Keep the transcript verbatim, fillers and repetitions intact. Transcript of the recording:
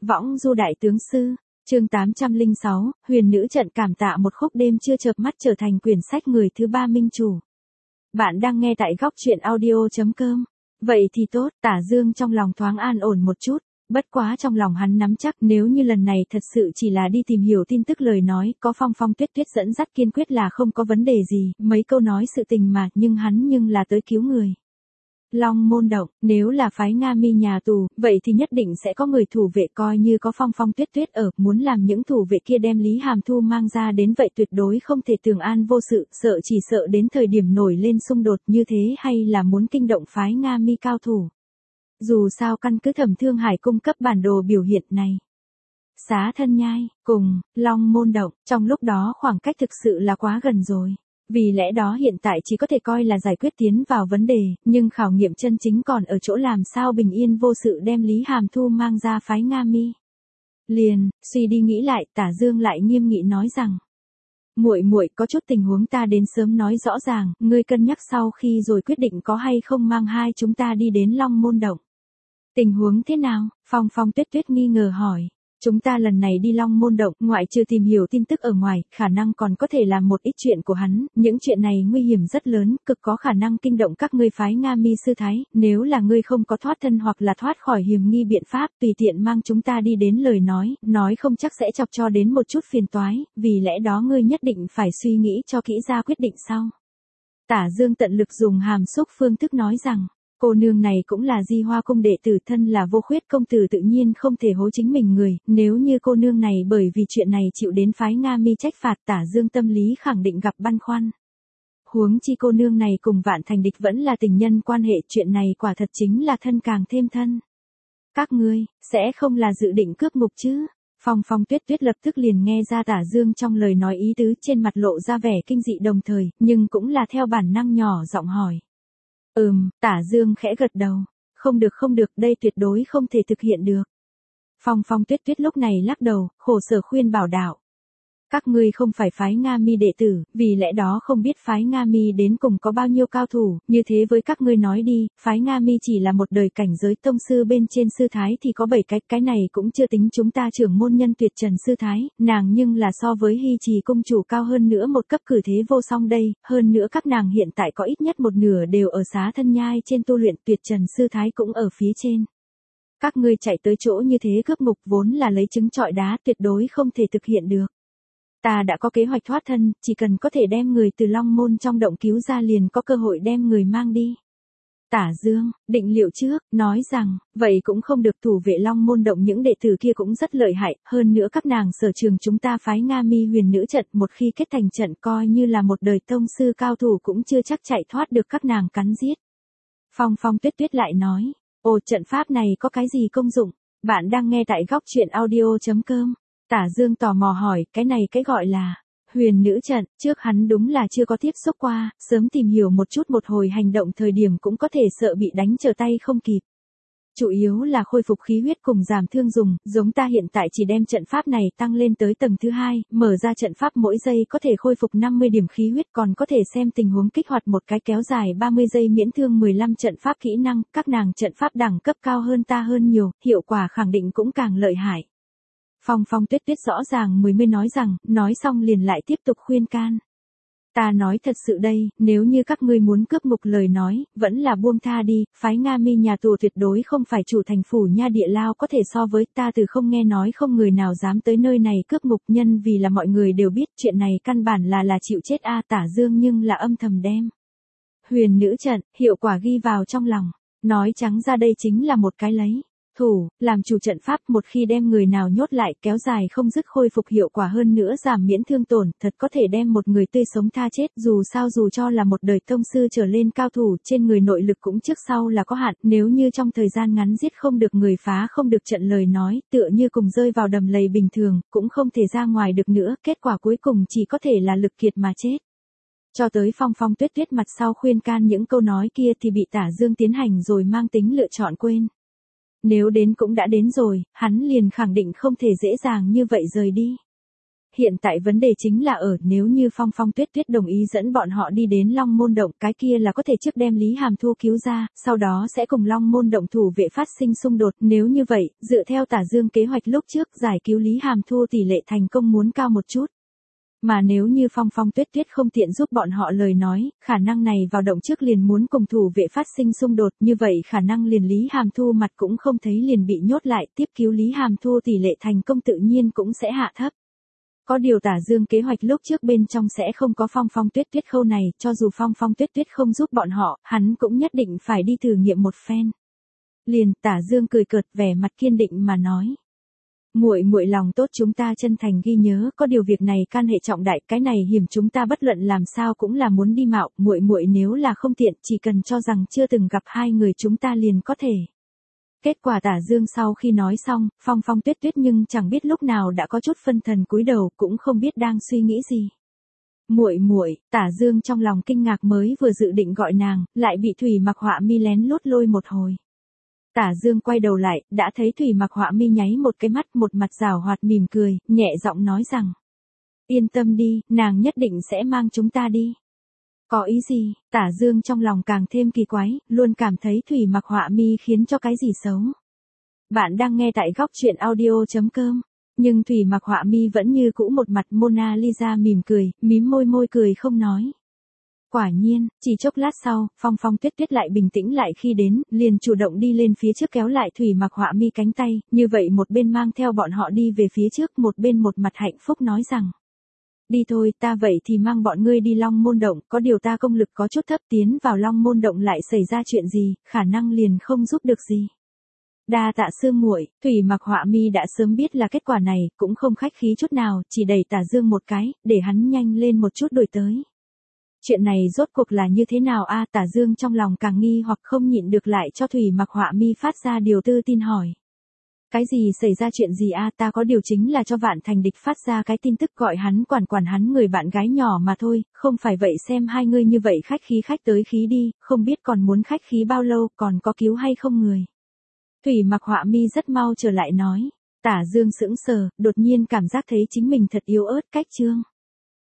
Võng du đại tướng sư, chương tám trăm lẻ sáu, huyền nữ trận cảm tạ một khúc đêm chưa chợp mắt trở thành quyển sách người thứ ba minh chủ. Bạn đang nghe tại góc truyện audio.com. Vậy thì tốt, Tả Dương trong lòng thoáng an ổn một chút, bất quá trong lòng hắn nắm chắc nếu như lần này thật sự chỉ là đi tìm hiểu tin tức lời nói, có Phong Phong Tuyết Tuyết dẫn dắt kiên quyết là không có vấn đề gì, mấy câu nói sự tình mà, nhưng hắn nhưng là tới cứu người. Long Môn Động, nếu là phái Nga Mi nhà tù, vậy thì nhất định sẽ có người thủ vệ, coi như có Phong Phong Tuyết Tuyết ở, muốn làm những thủ vệ kia đem Lý Hàm Thu mang ra đến vậy tuyệt đối không thể tường an vô sự, sợ chỉ sợ đến thời điểm nổi lên xung đột như thế hay là muốn kinh động phái Nga Mi cao thủ. Dù sao căn cứ Thẩm Thương Hải cung cấp bản đồ biểu hiện này. Xá Thân Nhai, cùng, Long Môn Động, trong lúc đó khoảng cách thực sự là quá gần rồi. Vì lẽ đó hiện tại chỉ có thể coi là giải quyết tiến vào vấn đề, nhưng khảo nghiệm chân chính còn ở chỗ làm sao bình yên vô sự đem Lý Hàm Thu mang ra phái Nga Mi. Liền, suy đi nghĩ lại, Tả Dương lại nghiêm nghị nói rằng: "Muội muội, có chút tình huống ta đến sớm nói rõ ràng, ngươi cân nhắc sau khi rồi quyết định có hay không mang hai chúng ta đi đến Long Môn Động." "Tình huống thế nào?" Phong Phong Tuyết Tuyết nghi ngờ hỏi. "Chúng ta lần này đi Long Môn Động, ngoại trừ tìm hiểu tin tức ở ngoài, khả năng còn có thể làm một ít chuyện của hắn, những chuyện này nguy hiểm rất lớn, cực có khả năng kinh động các ngươi phái Nga Mi sư thái, nếu là ngươi không có thoát thân hoặc là thoát khỏi hiểm nghi biện pháp, tùy tiện mang chúng ta đi đến lời nói, nói không chắc sẽ chọc cho đến một chút phiền toái, vì lẽ đó ngươi nhất định phải suy nghĩ cho kỹ ra quyết định sau." Tả Dương tận lực dùng hàm xúc phương thức nói rằng: "Cô nương này cũng là Di Hoa cung đệ tử, thân là vô khuyết công tử tự nhiên không thể hố chính mình người, nếu như cô nương này bởi vì chuyện này chịu đến phái Nga Mi trách phạt, Tả Dương tâm lý khẳng định gặp băn khoăn. Huống chi cô nương này cùng Vạn Thành địch vẫn là tình nhân quan hệ, chuyện này quả thật chính là thân càng thêm thân. Các ngươi, sẽ không là dự định cướp ngục chứ?" Phong Phong Tuyết Tuyết lập tức liền nghe ra Tả Dương trong lời nói ý tứ, trên mặt lộ ra vẻ kinh dị đồng thời, nhưng cũng là theo bản năng nhỏ giọng hỏi. Ừm, Tả Dương khẽ gật đầu. "Không được không được, đây tuyệt đối không thể thực hiện được." Phong Phong Tuyết Tuyết lúc này lắc đầu, khổ sở khuyên bảo đạo: "Các ngươi không phải phái Nga Mi đệ tử, vì lẽ đó không biết phái Nga Mi đến cùng có bao nhiêu cao thủ, như thế với các ngươi nói đi, phái Nga Mi chỉ là một đời cảnh giới tông sư bên trên sư thái thì có bảy cái, cái này cũng chưa tính chúng ta trưởng môn nhân Tuyệt Trần sư thái, nàng nhưng là so với Hy Trì cung chủ cao hơn nữa một cấp cử thế vô song đây, hơn nữa các nàng hiện tại có ít nhất một nửa đều ở Xá Thân Nhai trên tu luyện, Tuyệt Trần sư thái cũng ở phía trên. Các ngươi chạy tới chỗ như thế cướp ngục vốn là lấy trứng trọi đá, tuyệt đối không thể thực hiện được. Ta đã có kế hoạch thoát thân, chỉ cần có thể đem người từ Long Môn trong động cứu ra liền có cơ hội đem người mang đi." Tả Dương định liệu trước, nói rằng: "Vậy cũng không được, thủ vệ Long Môn động những đệ tử kia cũng rất lợi hại, hơn nữa các nàng sở trường chúng ta phái Nga Mi huyền nữ trận, một khi kết thành trận coi như là một đời tông sư cao thủ cũng chưa chắc chạy thoát được các nàng cắn giết." Phong Phong Tuyết Tuyết lại nói: "Ồ, trận pháp này có cái gì công dụng?" Bạn đang nghe tại góc truyện audio.com. Tả Dương tò mò hỏi, cái này cái gọi là huyền nữ trận, trước hắn đúng là chưa có tiếp xúc qua, sớm tìm hiểu một chút, một hồi hành động thời điểm cũng có thể sợ bị đánh trở tay không kịp. Chủ yếu là khôi phục khí huyết cùng giảm thương dùng, giống ta hiện tại chỉ đem trận pháp này tăng lên tới tầng thứ hai, mở ra trận pháp mỗi giây có thể khôi phục năm mươi điểm khí huyết, còn có thể xem tình huống kích hoạt một cái kéo dài ba mươi giây miễn thương mười lăm trận pháp kỹ năng, các nàng trận pháp đẳng cấp cao hơn ta hơn nhiều, hiệu quả khẳng định cũng càng lợi hại." Phong Phong Tuyết Tuyết rõ ràng mười mươi nói rằng, nói xong liền lại tiếp tục khuyên can. "Ta nói thật sự đây, nếu như các ngươi muốn cướp ngục lời nói, vẫn là buông tha đi, phái Nga Mi nhà tù tuyệt đối không phải chủ thành phủ nha địa lao có thể so với, ta từ không nghe nói không người nào dám tới nơi này cướp ngục, nhân vì là mọi người đều biết chuyện này căn bản là là chịu chết a." Tả Dương nhưng là âm thầm đem huyền nữ trận, hiệu quả ghi vào trong lòng, nói trắng ra đây chính là một cái lấy thủ, làm chủ trận pháp, một khi đem người nào nhốt lại, kéo dài không dứt khôi phục hiệu quả, hơn nữa giảm miễn thương tổn, thật có thể đem một người tươi sống tha chết, dù sao dù cho là một đời tông sư trở lên cao thủ, trên người nội lực cũng trước sau là có hạn, nếu như trong thời gian ngắn giết không được người, phá không được trận lời nói, tựa như cùng rơi vào đầm lầy bình thường, cũng không thể ra ngoài được nữa, kết quả cuối cùng chỉ có thể là lực kiệt mà chết. Cho tới Phong Phong Tuyết Tuyết mặt sau khuyên can những câu nói kia thì bị Tả Dương tiến hành rồi mang tính lựa chọn quên. Nếu đến cũng đã đến rồi, hắn liền khẳng định không thể dễ dàng như vậy rời đi. hiện tại vấn đề chính là ở nếu như Phong Phong Tuyết Tuyết đồng ý dẫn bọn họ đi đến Long Môn Động, cái kia là có thể trước đem Lý Hàm Thu cứu ra, sau đó sẽ cùng Long Môn Động thủ vệ phát sinh xung đột, nếu như vậy, dựa theo Tả Dương kế hoạch lúc trước giải cứu Lý Hàm Thu tỷ lệ thành công muốn cao một chút. Mà nếu như Phong Phong Tuyết Tuyết không tiện giúp bọn họ lời nói, khả năng này vào động trước liền muốn cùng thủ vệ phát sinh xung đột, như vậy khả năng liền Lý Hàm Thu mặt cũng không thấy liền bị nhốt lại, tiếp cứu Lý Hàm Thu tỷ lệ thành công tự nhiên cũng sẽ hạ thấp. Có điều Tả Dương kế hoạch lúc trước bên trong sẽ không có Phong Phong Tuyết Tuyết khâu này, cho dù Phong Phong Tuyết Tuyết không giúp bọn họ, hắn cũng nhất định phải đi thử nghiệm một phen. Liền, Tả Dương cười cợt vẻ mặt kiên định mà nói. Muội muội lòng tốt chúng ta chân thành ghi nhớ, có điều việc này can hệ trọng đại, cái này hiểm chúng ta bất luận làm sao cũng là muốn đi mạo, muội muội nếu là không tiện, chỉ cần cho rằng chưa từng gặp hai người chúng ta liền có thể. Kết quả Tả Dương sau khi nói xong, Phong Phong Tuyết Tuyết nhưng chẳng biết lúc nào đã có chút phân thần cúi đầu, cũng không biết đang suy nghĩ gì. Muội muội, Tả Dương trong lòng kinh ngạc mới vừa dự định gọi nàng, lại bị Thủy Mặc Họa Mi lén lút lôi một hồi. Tả Dương quay đầu lại, đã thấy Thủy Mặc Họa Mi nháy một cái mắt, một mặt giảo hoạt mỉm cười, nhẹ giọng nói rằng: "Yên tâm đi, nàng nhất định sẽ mang chúng ta đi." Có ý gì? Tả Dương trong lòng càng thêm kỳ quái, luôn cảm thấy Thủy Mặc Họa Mi khiến cho cái gì xấu. Bạn đang nghe tại góc truyện audio chấm com. Nhưng Thủy Mặc Họa Mi vẫn như cũ một mặt Mona Lisa mỉm cười, mím môi môi cười không nói. Quả nhiên, chỉ chốc lát sau, Phong Phong Tuyết Tuyết lại bình tĩnh lại khi đến, liền chủ động đi lên phía trước kéo lại Thủy Mặc Họa Mi cánh tay, như vậy một bên mang theo bọn họ đi về phía trước, một bên một mặt hạnh phúc nói rằng: "Đi thôi, ta vậy thì mang bọn ngươi đi Long Môn Động, có điều ta công lực có chút thấp, tiến vào Long Môn Động lại xảy ra chuyện gì, khả năng liền không giúp được gì." Đa tạ sư muội, Thủy Mặc Họa Mi đã sớm biết là kết quả này, cũng không khách khí chút nào, chỉ đẩy Tả Dương một cái, để hắn nhanh lên một chút đuổi tới. Chuyện này rốt cuộc là như thế nào a? Tả Dương trong lòng càng nghi hoặc không nhịn được lại cho Thủy Mặc Họa Mi phát ra điều tư tin hỏi. Cái gì xảy ra chuyện gì a? Ta có điều chính là cho Vạn Thành Địch phát ra cái tin tức gọi hắn quản quản hắn người bạn gái nhỏ mà thôi, không phải vậy xem hai ngươi như vậy khách khí khách tới khí đi, không biết còn muốn khách khí bao lâu, còn có cứu hay không người. Thủy Mặc Họa Mi rất mau trở lại nói. Tả Dương sững sờ, đột nhiên cảm giác thấy chính mình thật yếu ớt cách trương.